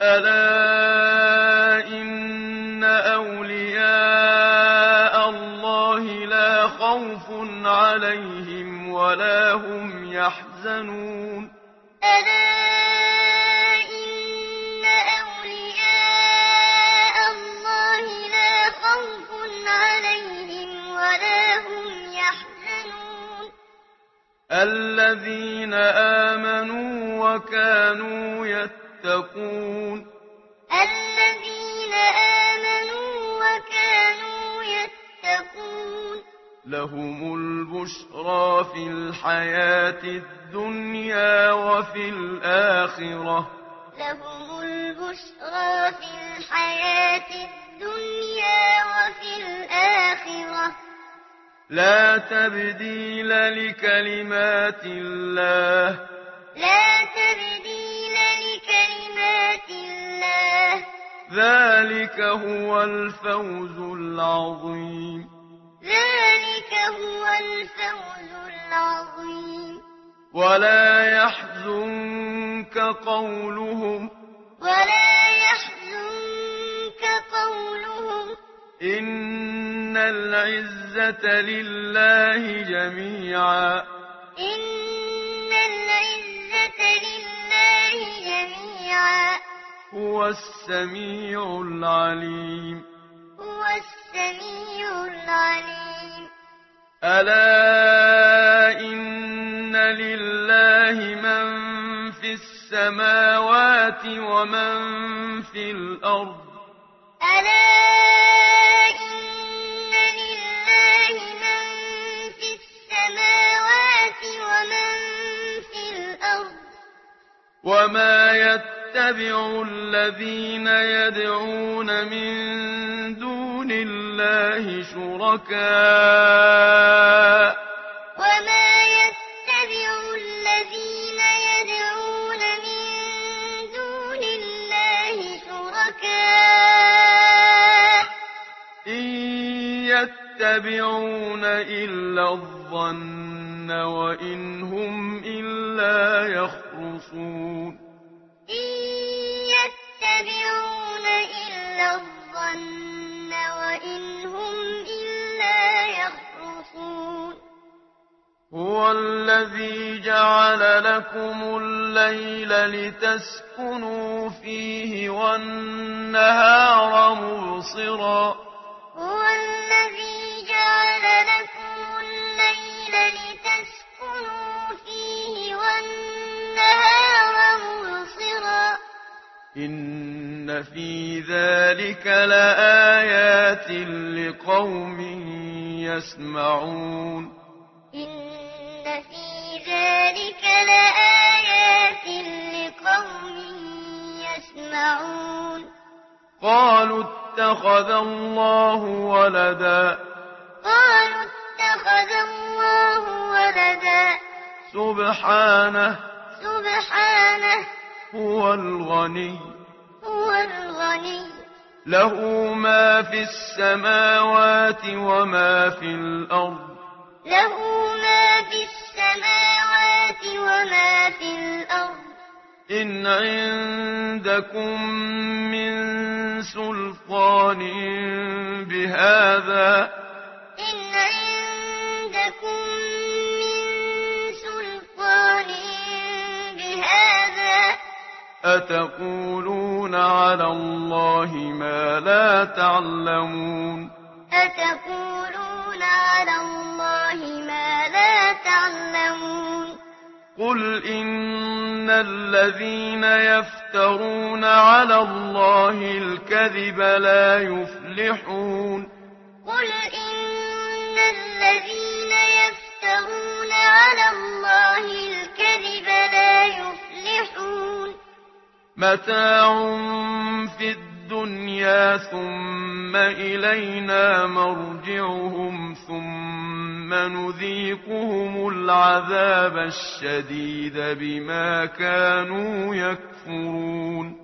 ألا إن أولياء الله لا خوف عليهم ولا هم يحزنون ألا إن أولياء الله لا خوف عليهم ولا هم يحزنون الذين آمنوا وكانوا يتقون الذين آمنوا وكانوا يتقون لهم البشرى في الحياة الدنيا وفي الآخرة لهم البشرى في الحياة الدنيا وفي الآخرة لا تبديل لكلمات الله لا تبديل لكلمات الله ذلك هو الفوز العظيم ذلك هو الفوز العظيم ولا يحزنك قولهم ولا يحزنك قولهم إن العزة لله جميعا إن العزة لله جميعا هو السميع العليم هو السميع العليم ألا إن لله من في السماوات ومن في الأرض ألا إن لله من في السماوات ومن في الأرض وما يتبع الذين يدعون من دون الله شركاء وما يتبع الذين يدعون من دون الله شركاء إن يتبعون إلا الظن وإن هم إلا يخرصون إن يتبعون إلا الظن وإن هم إلا يخرصون هو الذي جعل لكم الليل لتسكنوا فيه والنهار مبصرا هو الذي جعل لكم الليل لتسكنوا فيه والنهار مبصرا إن في ذلك لآيات لقوم يسمعون إن في ذلك لآيات لقوم يسمعون قالوا اتخذ الله ولدا قالوا اتخذ الله ولدا سبحانه سبحانه هو الغني هو الغني له ما في السماوات وما في الأرض له ما في السماوات وما في الأرض إن عندكم من سلطان بهذا إن عندكم من سلطان بهذا أتقولون على الله ما لا تعلمون أتقولون على الله ما لا تعلمون قل إن الذين يفترون على الله الكذب لا يفلحون قل إن الذين يفترون على الله الكذب لا يفلحون متاع في الدنيا ثم إلينا مرجعهم ثم نذيقهم العذاب الشديد بما كانوا يكفرون